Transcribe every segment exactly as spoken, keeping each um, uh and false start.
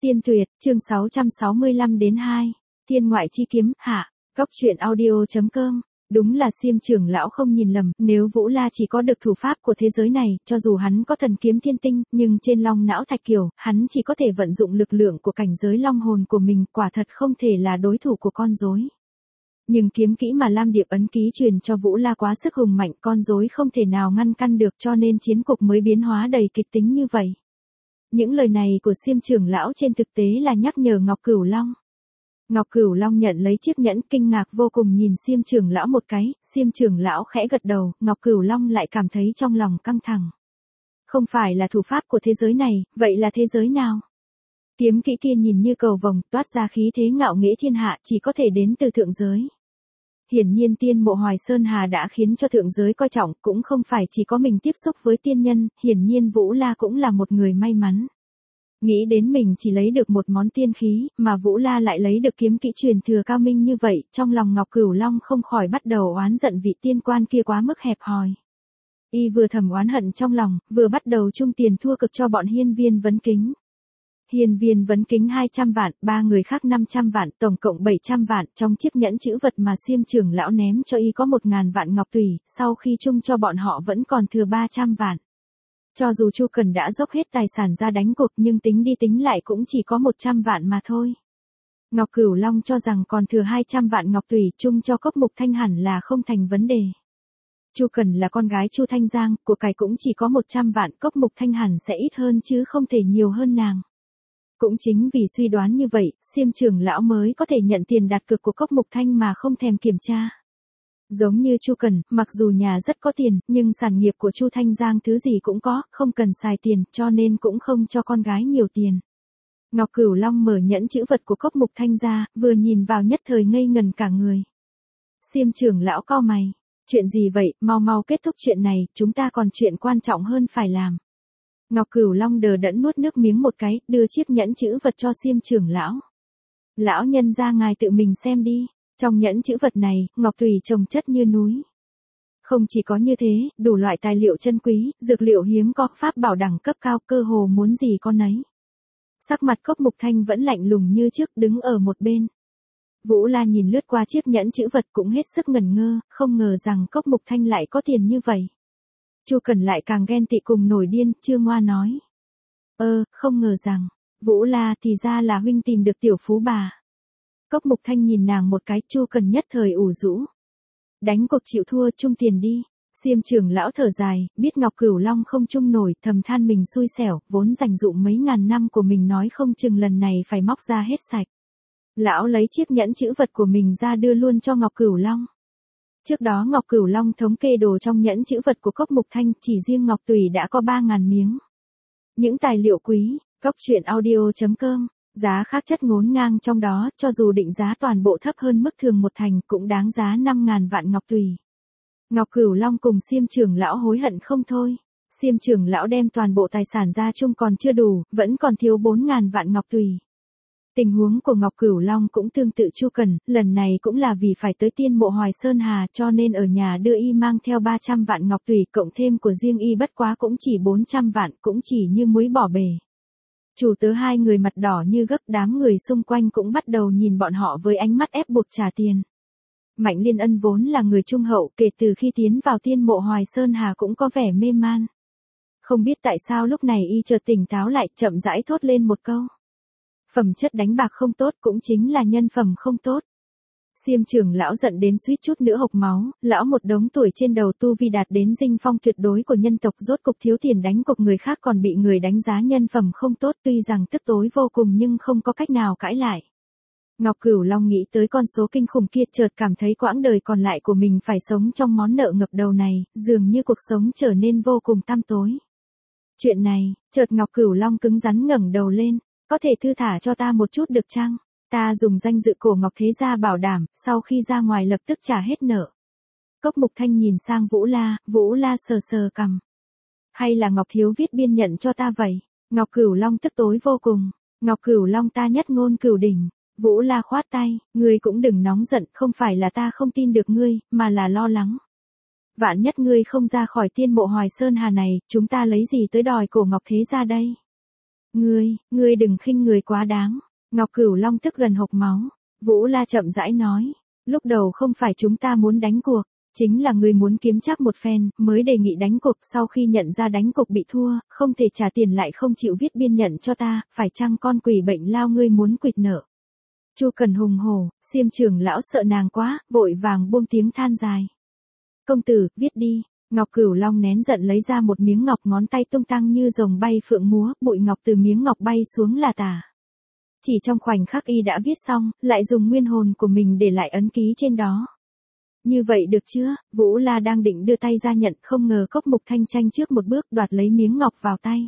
Tiên tuyệt, chương sáu trăm sáu mươi lăm đến hai. Thiên ngoại chi kiếm, hạ. Góc truyện audio chấm com. Đúng là Xiêm trưởng lão không nhìn lầm, nếu Vũ La chỉ có được thủ pháp của thế giới này, cho dù hắn có thần kiếm thiên tinh, nhưng trên long não thạch kiều, hắn chỉ có thể vận dụng lực lượng của cảnh giới long hồn của mình, quả thật không thể là đối thủ của con rối. Nhưng kiếm kỹ mà Lam Điệp ấn ký truyền cho Vũ La quá sức hùng mạnh, con rối không thể nào ngăn căn được, cho nên chiến cục mới biến hóa đầy kịch tính như vậy. Những lời này của Xiêm trưởng lão trên thực tế là nhắc nhở Ngọc Cửu Long. Ngọc Cửu Long nhận lấy chiếc nhẫn, kinh ngạc vô cùng nhìn Xiêm trưởng lão một cái, Xiêm trưởng lão khẽ gật đầu, Ngọc Cửu Long lại cảm thấy trong lòng căng thẳng. Không phải là thủ pháp của thế giới này, vậy là thế giới nào? Kiếm kỹ kia nhìn như cầu vồng, toát ra khí thế ngạo nghễ thiên hạ, chỉ có thể đến từ thượng giới. Hiển nhiên tiên mộ Hoài Sơn Hà đã khiến cho thượng giới coi trọng, cũng không phải chỉ có mình tiếp xúc với tiên nhân, hiển nhiên Vũ La cũng là một người may mắn. Nghĩ đến mình chỉ lấy được một món tiên khí, mà Vũ La lại lấy được kiếm kỹ truyền thừa cao minh như vậy, trong lòng Ngọc Cửu Long không khỏi bắt đầu oán giận vị tiên quan kia quá mức hẹp hòi. Y vừa thầm oán hận trong lòng, vừa bắt đầu chung tiền thua cực cho bọn hiên viên vấn kính. Hiên viên vấn kính hai trăm vạn, ba người khác năm trăm vạn, tổng cộng bảy trăm vạn, trong chiếc nhẫn chữ vật mà Xiêm trưởng lão ném cho y có một ngàn vạn ngọc tùy, sau khi chung cho bọn họ vẫn còn thừa ba trăm vạn. Cho dù Chu Cần đã dốc hết tài sản ra đánh cuộc, nhưng tính đi tính lại cũng chỉ có một trăm vạn mà thôi. Ngọc Cửu Long cho rằng còn thừa hai trăm vạn ngọc tùy, chung cho Cốc Mục Thanh hẳn là không thành vấn đề. Chu Cần là con gái Chu Thanh Giang, của cải cũng chỉ có một trăm vạn, Cốc Mục Thanh hẳn sẽ ít hơn chứ không thể nhiều hơn nàng. Cũng chính vì suy đoán như vậy, Xiêm trưởng lão mới có thể nhận tiền đặt cược của Cốc Mục Thanh mà không thèm kiểm tra. Giống như Chu Cần, mặc dù nhà rất có tiền, nhưng sản nghiệp của Chu Thanh Giang thứ gì cũng có, không cần xài tiền, cho nên cũng không cho con gái nhiều tiền. Ngọc Cửu Long mở nhẫn chữ vật của Cốc Mục Thanh ra, vừa nhìn vào nhất thời ngây ngần cả người. Xiêm trưởng lão cau mày, chuyện gì vậy, mau mau kết thúc chuyện này, chúng ta còn chuyện quan trọng hơn phải làm. Ngọc Cửu Long đờ đẫn nuốt nước miếng một cái, đưa chiếc nhẫn chữ vật cho Xiêm trưởng lão. Lão nhân ra ngài tự mình xem đi, trong nhẫn chữ vật này, ngọc tùy chồng chất như núi. Không chỉ có như thế, đủ loại tài liệu chân quý, dược liệu hiếm có, pháp bảo đẳng cấp cao, cơ hồ muốn gì con nấy. Sắc mặt Cốc Mục Thanh vẫn lạnh lùng như trước, đứng ở một bên. Vũ La nhìn lướt qua chiếc nhẫn chữ vật cũng hết sức ngẩn ngơ, không ngờ rằng Cốc Mục Thanh lại có tiền như vậy. Chu Cần lại càng ghen tị cùng nổi điên, chưa ngoa nói. Ơ, không ngờ rằng, Vũ La thì ra là huynh tìm được tiểu phú bà. Cốc Mục Thanh nhìn nàng một cái, Chu Cần nhất thời ủ rũ. Đánh cuộc chịu thua, chung tiền đi. Xiêm trưởng lão thở dài, biết Ngọc Cửu Long không chung nổi, thầm than mình xui xẻo, vốn dành dụm mấy ngàn năm của mình nói không chừng lần này phải móc ra hết sạch. Lão lấy chiếc nhẫn chữ vật của mình ra đưa luôn cho Ngọc Cửu Long. Trước đó Ngọc Cửu Long thống kê đồ trong nhẫn chữ vật của Cốc Mục Thanh, chỉ riêng ngọc tùy đã có ba ngàn miếng. Những tài liệu quý, góc truyện audio chấm com, giá khác chất ngổn ngang trong đó, cho dù định giá toàn bộ thấp hơn mức thường một thành, cũng đáng giá năm ngàn vạn ngọc tùy. Ngọc Cửu Long cùng Xiêm trưởng lão hối hận không thôi. Xiêm trưởng lão đem toàn bộ tài sản ra chung còn chưa đủ, vẫn còn thiếu bốn ngàn vạn ngọc tùy. Tình huống của Ngọc Cửu Long cũng tương tự Chu Cần, lần này cũng là vì phải tới tiên mộ Hoài Sơn Hà, cho nên ở nhà đưa y mang theo ba trăm vạn ngọc tùy, cộng thêm của riêng y bất quá cũng chỉ bốn trăm vạn, cũng chỉ như muối bỏ bể. Chủ tớ hai người mặt đỏ như gấc, đám người xung quanh cũng bắt đầu nhìn bọn họ với ánh mắt ép buộc trả tiền. Mạnh Liên Ân vốn là người trung hậu, kể từ khi tiến vào tiên mộ Hoài Sơn Hà cũng có vẻ mê man. Không biết tại sao lúc này y chợt tỉnh táo lại, chậm rãi thốt lên một câu. Phẩm chất đánh bạc không tốt, cũng chính là nhân phẩm không tốt. Xiêm trưởng lão giận đến suýt chút nữa hộc máu, lão một đống tuổi trên đầu, tu vi đạt đến dinh phong tuyệt đối của nhân tộc, rốt cục thiếu tiền đánh cuộc người khác còn bị người đánh giá nhân phẩm không tốt, tuy rằng tức tối vô cùng nhưng không có cách nào cãi lại. Ngọc Cửu Long nghĩ tới con số kinh khủng kia, chợt cảm thấy quãng đời còn lại của mình phải sống trong món nợ ngập đầu này, dường như cuộc sống trở nên vô cùng tăm tối. Chuyện này, chợt Ngọc Cửu Long cứng rắn ngẩng đầu lên, có thể thư thả cho ta một chút được chăng? Ta dùng danh dự cổ Ngọc Thế Gia bảo đảm, sau khi ra ngoài lập tức trả hết nợ. Cốc Mục Thanh nhìn sang Vũ La, Vũ La sờ sờ cằm. Hay là Ngọc Thiếu viết biên nhận cho ta vậy? Ngọc Cửu Long tức tối vô cùng. Ngọc Cửu Long ta nhất ngôn cửu đỉnh. Vũ La khoát tay, ngươi cũng đừng nóng giận, không phải là ta không tin được ngươi, mà là lo lắng. Vạn nhất ngươi không ra khỏi tiên mộ Hoài Sơn Hà này, chúng ta lấy gì tới đòi cổ Ngọc Thế Gia đây? Ngươi, ngươi đừng khinh người quá đáng. Ngọc Cửu Long tức gần hộc máu. Vũ La chậm rãi nói. Lúc đầu không phải chúng ta muốn đánh cuộc. Chính là ngươi muốn kiếm chắc một phen, mới đề nghị đánh cuộc. Sau khi nhận ra đánh cuộc bị thua, không thể trả tiền lại không chịu viết biên nhận cho ta, phải chăng con quỷ bệnh lao ngươi muốn quỵt nợ. Chu Cần hùng hổ, Xiêm trưởng lão sợ nàng quá, vội vàng buông tiếng than dài. Công tử, viết đi. Ngọc Cửu Long nén giận lấy ra một miếng ngọc, ngón tay tung tăng như rồng bay phượng múa, bụi ngọc từ miếng ngọc bay xuống là tả. Chỉ trong khoảnh khắc y đã viết xong, lại dùng nguyên hồn của mình để lại ấn ký trên đó. Như vậy được chưa? Vũ La đang định đưa tay ra nhận, không ngờ Cốc Mục Thanh tranh trước một bước đoạt lấy miếng ngọc vào tay.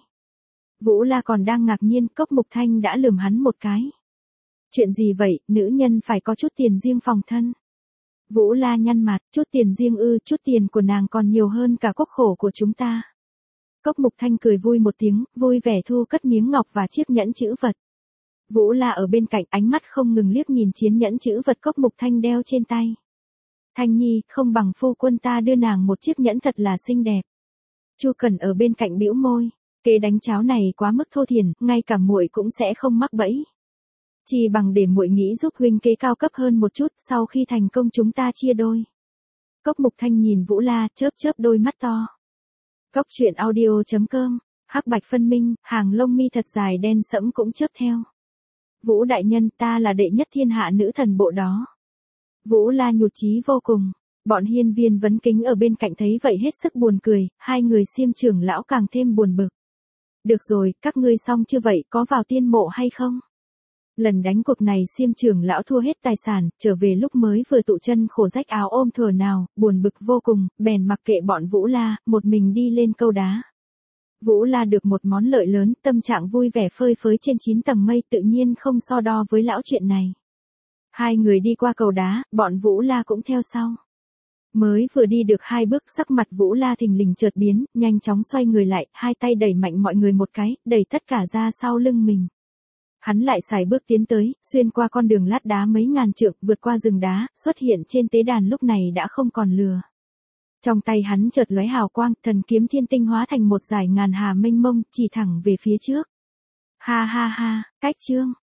Vũ La còn đang ngạc nhiên, Cốc Mục Thanh đã lườm hắn một cái. Chuyện gì vậy, nữ nhân phải có chút tiền riêng phòng thân. Vũ La nhăn mặt, chút tiền riêng ư, chút tiền của nàng còn nhiều hơn cả quốc khổ của chúng ta. Cốc Mục Thanh cười vui một tiếng, vui vẻ thu cất miếng ngọc và chiếc nhẫn chữ vật. Vũ La ở bên cạnh, ánh mắt không ngừng liếc nhìn chiến nhẫn chữ vật Cốc Mục Thanh đeo trên tay. Thanh Nhi, không bằng phu quân ta đưa nàng một chiếc nhẫn thật là xinh đẹp. Chu Cần ở bên cạnh bĩu môi, kế đánh cháo này quá mức thô thiển, ngay cả muội cũng sẽ không mắc bẫy. Chỉ bằng để muội nghĩ giúp huynh kế cao cấp hơn một chút, sau khi thành công chúng ta chia đôi. Cốc Mục Thanh nhìn Vũ La, chớp chớp đôi mắt to. Cốc truyện audio chấm com, hắc bạch phân minh, hàng lông mi thật dài đen sẫm cũng chớp theo. Vũ đại nhân, ta là đệ nhất thiên hạ nữ thần bộ đó. Vũ La nhụt chí vô cùng. Bọn hiên viên vấn kính ở bên cạnh thấy vậy hết sức buồn cười, hai người Xiêm trưởng lão càng thêm buồn bực. Được rồi, các ngươi xong chưa vậy, có vào tiên mộ hay không? Lần đánh cuộc này Xiêm trưởng lão thua hết tài sản, trở về lúc mới vừa tụ chân khổ rách áo ôm thuở nào, buồn bực vô cùng, bèn mặc kệ bọn Vũ La, một mình đi lên câu đá. Vũ La được một món lợi lớn, tâm trạng vui vẻ phơi phới trên chín tầng mây, tự nhiên không so đo với lão chuyện này. Hai người đi qua cầu đá, bọn Vũ La cũng theo sau. Mới vừa đi được hai bước, sắc mặt Vũ La thình lình chợt biến, nhanh chóng xoay người lại, hai tay đẩy mạnh mọi người một cái, đẩy tất cả ra sau lưng mình. Hắn lại xài bước tiến tới, xuyên qua con đường lát đá mấy ngàn trượng, vượt qua rừng đá, xuất hiện trên tế đàn lúc này đã không còn lừa. Trong tay hắn chợt lóe hào quang, thần kiếm thiên tinh hóa thành một dải ngàn hà mênh mông, chỉ thẳng về phía trước. Ha ha ha, cách chương.